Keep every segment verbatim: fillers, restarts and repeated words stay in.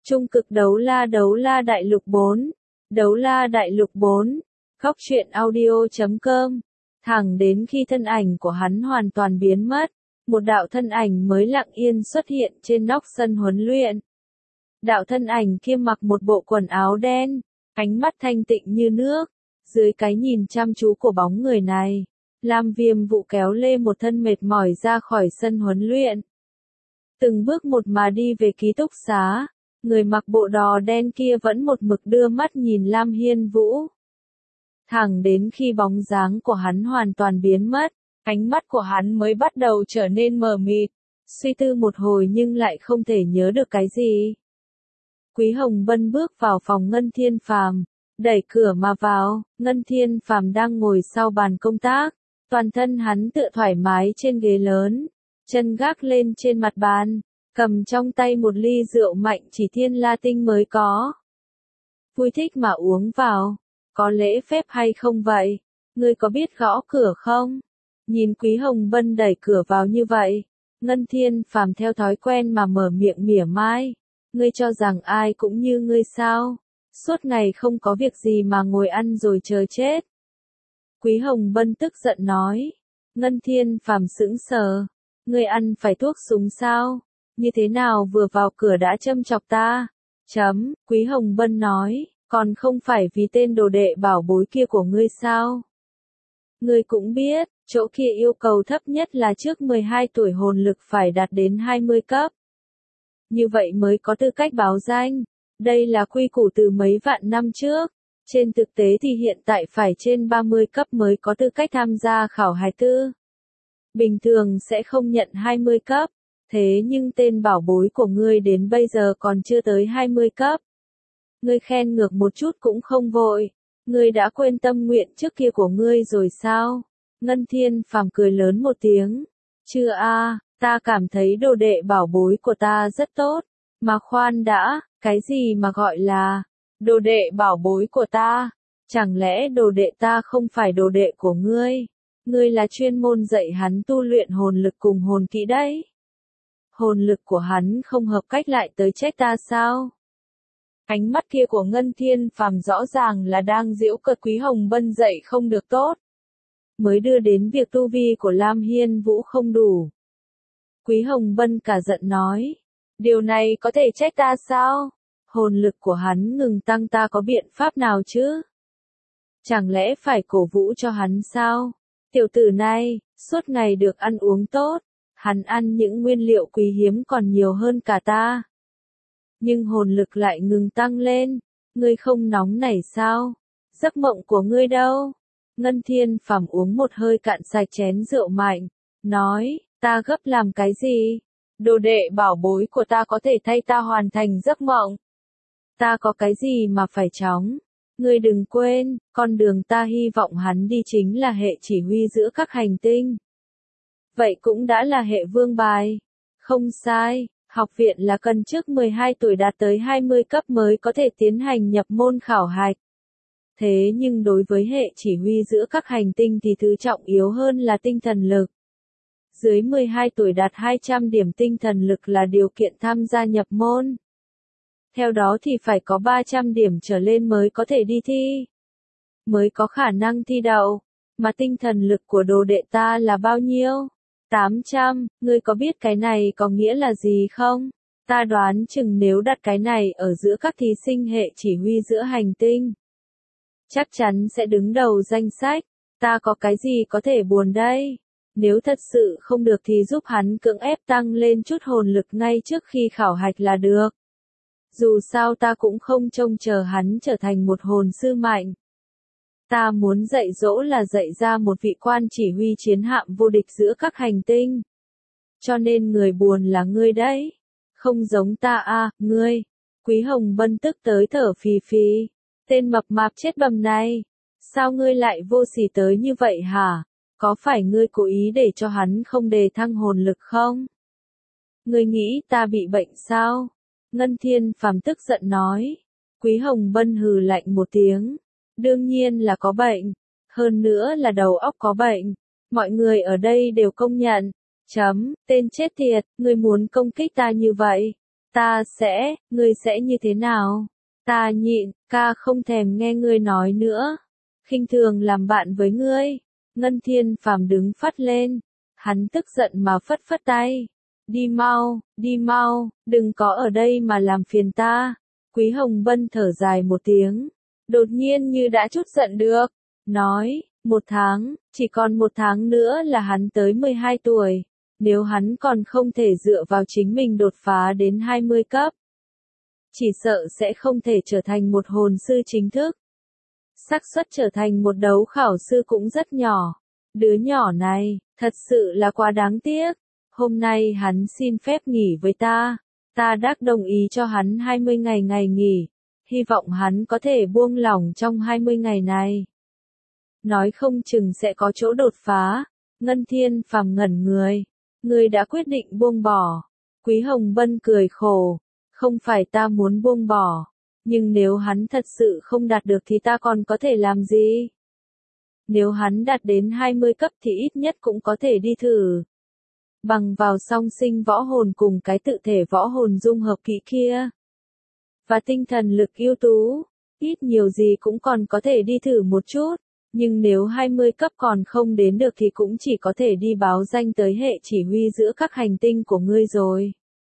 Trung cực đấu la đấu la đại lục bốn. Đấu la đại lục bốn. Góc truyện audio chấm com. Thẳng đến khi thân ảnh của hắn hoàn toàn biến mất, một đạo thân ảnh mới lặng yên xuất hiện trên nóc sân huấn luyện. Đạo thân ảnh kia mặc một bộ quần áo đen, ánh mắt thanh tịnh như nước. Dưới cái nhìn chăm chú của bóng người này, Lam Viêm Vũ kéo lê một thân mệt mỏi ra khỏi sân huấn luyện. Từng bước một mà đi về ký túc xá, người mặc bộ đò đen kia vẫn một mực đưa mắt nhìn Lam Hiên Vũ. Thẳng đến khi bóng dáng của hắn hoàn toàn biến mất, ánh mắt của hắn mới bắt đầu trở nên mờ mịt, suy tư một hồi nhưng lại không thể nhớ được cái gì. Quý Hồng Bân bước vào phòng Ngân Thiên Phàm, đẩy cửa mà vào. Ngân Thiên Phàm đang ngồi sau bàn công tác, toàn thân hắn tựa thoải mái trên ghế lớn, chân gác lên trên mặt bàn, cầm trong tay một ly rượu mạnh chỉ thiên la tinh mới có. Vui thích mà uống vào, có lễ phép hay không vậy? Ngươi có biết gõ cửa không? Nhìn Quý Hồng Bân đẩy cửa vào như vậy, Ngân Thiên Phàm theo thói quen mà mở miệng mỉa mai. Ngươi cho rằng ai cũng như ngươi sao? Suốt ngày không có việc gì mà ngồi ăn rồi chờ chết. Quý Hồng Bân tức giận nói. Ngân Thiên Phàm sững sờ. Ngươi ăn phải thuốc súng sao? Như thế nào vừa vào cửa đã châm chọc ta? Chấm, Quý Hồng Bân nói, còn không phải vì tên đồ đệ bảo bối kia của ngươi sao? Ngươi cũng biết, chỗ kia yêu cầu thấp nhất là trước mười hai tuổi hồn lực phải đạt đến hai mươi cấp. Như vậy mới có tư cách báo danh. Đây là quy củ từ mấy vạn năm trước. Trên thực tế thì hiện tại phải trên ba mươi cấp mới có tư cách tham gia khảo hài tư. Bình thường sẽ không nhận hai mươi cấp. Thế nhưng tên bảo bối của ngươi đến bây giờ còn chưa tới hai mươi cấp. Ngươi khen ngược một chút cũng không vội. Ngươi đã quên tâm nguyện trước kia của ngươi rồi sao? Ngân Thiên Phàm cười lớn một tiếng. Chưa a, ta cảm thấy đồ đệ bảo bối của ta rất tốt. Mà khoan đã, cái gì mà gọi là đồ đệ bảo bối của ta? Chẳng lẽ đồ đệ ta không phải đồ đệ của ngươi? Ngươi là chuyên môn dạy hắn tu luyện hồn lực cùng hồn kỹ đấy. Hồn lực của hắn không hợp cách lại tới trách ta sao? Ánh mắt kia của Ngân Thiên Phàm rõ ràng là đang giễu cợt Quý Hồng Bân dạy không được tốt. Mới đưa đến việc tu vi của Lam Hiên Vũ không đủ. Quý Hồng Bân cả giận nói. Điều này có thể trách ta sao? Hồn lực của hắn ngừng tăng ta có biện pháp nào chứ? Chẳng lẽ phải cổ vũ cho hắn sao? Tiểu tử này, suốt ngày được ăn uống tốt. Hắn ăn những nguyên liệu quý hiếm còn nhiều hơn cả ta. Nhưng hồn lực lại ngừng tăng lên. Ngươi không nóng nảy sao? Giấc mộng của ngươi đâu? Ngân Thiên Phàm uống một hơi cạn sạch chén rượu mạnh. Nói, ta gấp làm cái gì? Đồ đệ bảo bối của ta có thể thay ta hoàn thành giấc mộng. Ta có cái gì mà phải chóng? Ngươi đừng quên, con đường ta hy vọng hắn đi chính là hệ chỉ huy giữa các hành tinh. Vậy cũng đã là hệ vương bài. Không sai, học viện là cần trước mười hai tuổi đạt tới hai mươi cấp mới có thể tiến hành nhập môn khảo hạch. Thế nhưng đối với hệ chỉ huy giữa các hành tinh thì thứ trọng yếu hơn là tinh thần lực. Dưới mười hai tuổi đạt hai trăm điểm tinh thần lực là điều kiện tham gia nhập môn. Theo đó thì phải có ba trăm điểm trở lên mới có thể đi thi. Mới có khả năng thi đậu. Mà tinh thần lực của đồ đệ ta là bao nhiêu? tám trăm, ngươi có biết cái này có nghĩa là gì không? Ta đoán chừng nếu đặt cái này ở giữa các thí sinh hệ chỉ huy giữa hành tinh. Chắc chắn sẽ đứng đầu danh sách. Ta có cái gì có thể buồn đây? Nếu thật sự không được thì giúp hắn cưỡng ép tăng lên chút hồn lực ngay trước khi khảo hạch là được. Dù sao ta cũng không trông chờ hắn trở thành một hồn sư mạnh. Ta muốn dạy dỗ là dạy ra một vị quan chỉ huy chiến hạm vô địch giữa các hành tinh. Cho nên người buồn là ngươi đấy. Không giống ta à, ngươi. Quý Hồng Bân tức tới thở phì phì. Tên mập mạp chết bầm này. Sao ngươi lại vô sỉ tới như vậy hả? Có phải ngươi cố ý để cho hắn không đề thăng hồn lực không? Ngươi nghĩ ta bị bệnh sao? Ngân Thiên Phàm tức giận nói. Quý Hồng Bân hừ lạnh một tiếng. Đương nhiên là có bệnh. Hơn nữa là đầu óc có bệnh. Mọi người ở đây đều công nhận. Chấm, tên chết tiệt, ngươi muốn công kích ta như vậy. Ta sẽ, ngươi sẽ như thế nào? Ta nhịn, ca không thèm nghe ngươi nói nữa. Khinh thường làm bạn với ngươi. Ngân Thiên Phàm đứng phắt lên. Hắn tức giận mà phất phất tay. Đi mau, đi mau, đừng có ở đây mà làm phiền ta. Quý Hồng Bân thở dài một tiếng. Đột nhiên như đã chút giận được. Nói, một tháng, chỉ còn một tháng nữa là hắn tới mười hai tuổi. Nếu hắn còn không thể dựa vào chính mình đột phá đến hai mươi cấp. Chỉ sợ sẽ không thể trở thành một hồn sư chính thức. Xác suất trở thành một đấu khảo sư cũng rất nhỏ. Đứa nhỏ này, thật sự là quá đáng tiếc. Hôm nay hắn xin phép nghỉ với ta. Ta đã đồng ý cho hắn hai mươi ngày ngày nghỉ. Hy vọng hắn có thể buông lỏng trong hai mươi ngày này. Nói không chừng sẽ có chỗ đột phá. Ngân Thiên Phàm ngẩn người. Người đã quyết định buông bỏ. Quý Hồng Bân cười khổ. Không phải ta muốn buông bỏ. Nhưng nếu hắn thật sự không đạt được thì ta còn có thể làm gì? Nếu hắn đạt đến hai mươi cấp thì ít nhất cũng có thể đi thử. Bằng vào song sinh võ hồn cùng cái tự thể võ hồn dung hợp kỹ kia. Và tinh thần lực ưu tú. Ít nhiều gì cũng còn có thể đi thử một chút. Nhưng nếu hai mươi cấp còn không đến được thì cũng chỉ có thể đi báo danh tới hệ chỉ huy giữa các hành tinh của ngươi rồi.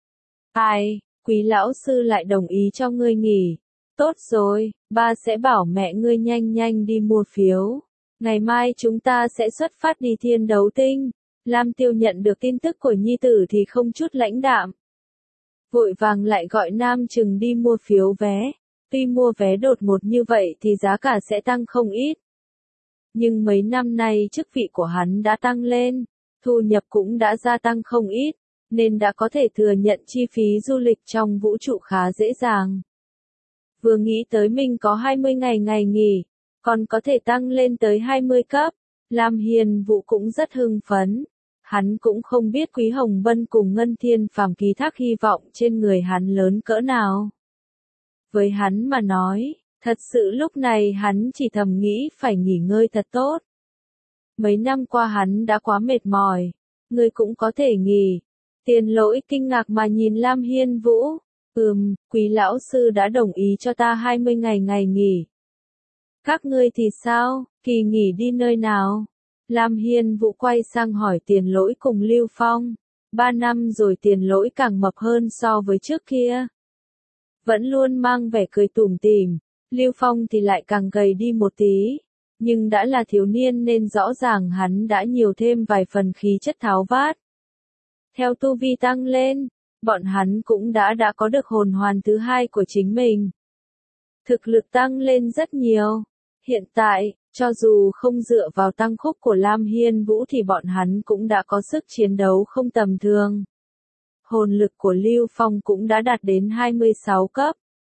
Ai, Quý lão sư lại đồng ý cho ngươi nghỉ. Tốt rồi, ba sẽ bảo mẹ ngươi nhanh nhanh đi mua phiếu. Ngày mai chúng ta sẽ xuất phát đi thiên đấu tinh. Lam Tiêu nhận được tin tức của nhi tử thì không chút lãnh đạm. Vội vàng lại gọi Nam Trừng đi mua phiếu vé. Tuy mua vé đột ngột như vậy thì giá cả sẽ tăng không ít. Nhưng mấy năm nay chức vị của hắn đã tăng lên, thu nhập cũng đã gia tăng không ít, nên đã có thể thừa nhận chi phí du lịch trong vũ trụ khá dễ dàng. Vừa nghĩ tới mình có hai mươi ngày ngày nghỉ, còn có thể tăng lên tới hai mươi cấp, Lam Hiền Vũ cũng rất hưng phấn. Hắn cũng không biết Quý Hồng Bân cùng Ngân Thiên Phàm ký thác hy vọng trên người hắn lớn cỡ nào. Với hắn mà nói, thật sự lúc này hắn chỉ thầm nghĩ phải nghỉ ngơi thật tốt. Mấy năm qua hắn đã quá mệt mỏi, ngươi cũng có thể nghỉ. Tiền Lỗi kinh ngạc mà nhìn Lam Hiên Vũ. Ừm, Quý lão sư đã đồng ý cho ta hai mươi ngày ngày nghỉ. Các ngươi thì sao, kỳ nghỉ đi nơi nào? Lam Hiên Vũ quay sang hỏi Tiền Lỗi cùng Lưu Phong. Ba năm rồi Tiền Lỗi càng mập hơn so với trước kia. Vẫn luôn mang vẻ cười tủm tỉm. Lưu Phong thì lại càng gầy đi một tí. Nhưng đã là thiếu niên nên rõ ràng hắn đã nhiều thêm vài phần khí chất tháo vát. Theo tu vi tăng lên, bọn hắn cũng đã đã có được hồn hoàn thứ hai của chính mình. Thực lực tăng lên rất nhiều. Hiện tại, cho dù không dựa vào tăng khúc của Lam Hiên Vũ thì bọn hắn cũng đã có sức chiến đấu không tầm thường. Hồn lực của Lưu Phong cũng đã đạt đến hai mươi sáu cấp.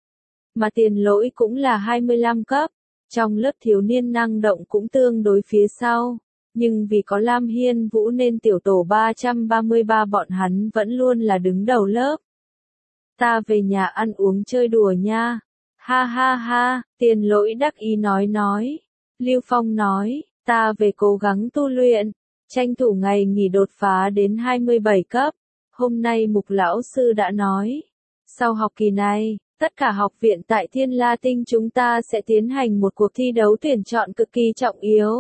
Mà Tiền Lỗi cũng là hai mươi lăm cấp. Trong lớp thiếu niên năng động cũng tương đối phía sau. Nhưng vì có Lam Hiên Vũ nên tiểu tổ ba trăm ba mươi ba bọn hắn vẫn luôn là đứng đầu lớp. Ta về nhà ăn uống chơi đùa nha. Ha ha ha, Tiền Lỗi đắc ý nói nói. Lưu Phong nói, ta về cố gắng tu luyện, tranh thủ ngày nghỉ đột phá đến hai mươi bảy cấp. Hôm nay Mục lão sư đã nói, sau học kỳ này, tất cả học viện tại Thiên La Tinh chúng ta sẽ tiến hành một cuộc thi đấu tuyển chọn cực kỳ trọng yếu.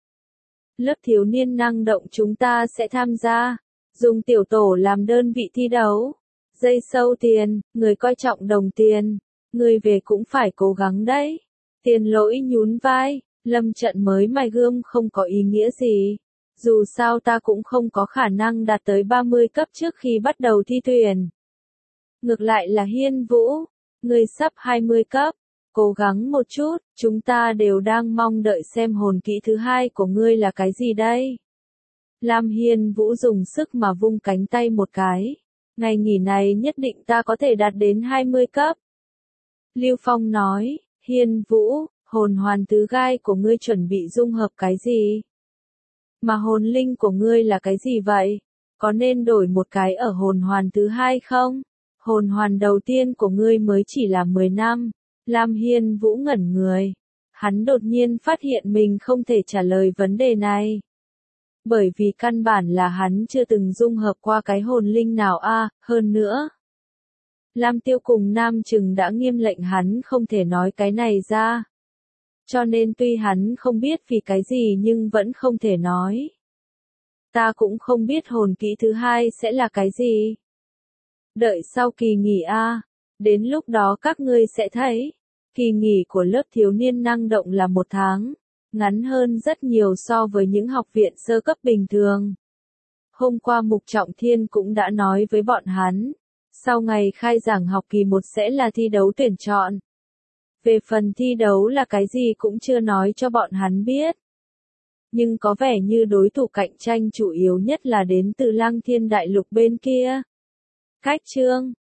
Lớp thiếu niên năng động chúng ta sẽ tham gia, dùng tiểu tổ làm đơn vị thi đấu. Dây sâu tiền, người coi trọng đồng tiền, người về cũng phải cố gắng đấy. Tiền Lỗi nhún vai, lâm trận mới mài gươm không có ý nghĩa gì. Dù sao ta cũng không có khả năng đạt tới ba mươi cấp trước khi bắt đầu thi tuyển. Ngược lại là Hiên Vũ, người sắp hai mươi cấp, cố gắng một chút, chúng ta đều đang mong đợi xem hồn kỹ thứ hai của ngươi là cái gì đây. Lam Hiên Vũ dùng sức mà vung cánh tay một cái. Ngày nghỉ này nhất định ta có thể đạt đến hai mươi cấp. Lưu Phong nói, Hiên Vũ, hồn hoàn tứ gai của ngươi chuẩn bị dung hợp cái gì? Mà hồn linh của ngươi là cái gì vậy? Có nên đổi một cái ở hồn hoàn thứ hai không? Hồn hoàn đầu tiên của ngươi mới chỉ là mười năm. Lam Hiên Vũ ngẩn người. Hắn đột nhiên phát hiện mình không thể trả lời vấn đề này. Bởi vì căn bản là hắn chưa từng dung hợp qua cái hồn linh nào a, à, hơn nữa. Lam Tiêu cùng Nam Trừng đã nghiêm lệnh hắn không thể nói cái này ra. Cho nên tuy hắn không biết vì cái gì nhưng vẫn không thể nói. Ta cũng không biết hồn kỹ thứ hai sẽ là cái gì. Đợi sau kỳ nghỉ a, đến lúc đó các ngươi sẽ thấy. Kỳ nghỉ của lớp thiếu niên năng động là một tháng, ngắn hơn rất nhiều so với những học viện sơ cấp bình thường. Hôm qua Mục Trọng Thiên cũng đã nói với bọn hắn, sau ngày khai giảng học kỳ một sẽ là thi đấu tuyển chọn. Về phần thi đấu là cái gì cũng chưa nói cho bọn hắn biết. Nhưng có vẻ như đối thủ cạnh tranh chủ yếu nhất là đến từ Lăng Thiên Đại Lục bên kia. Cách chương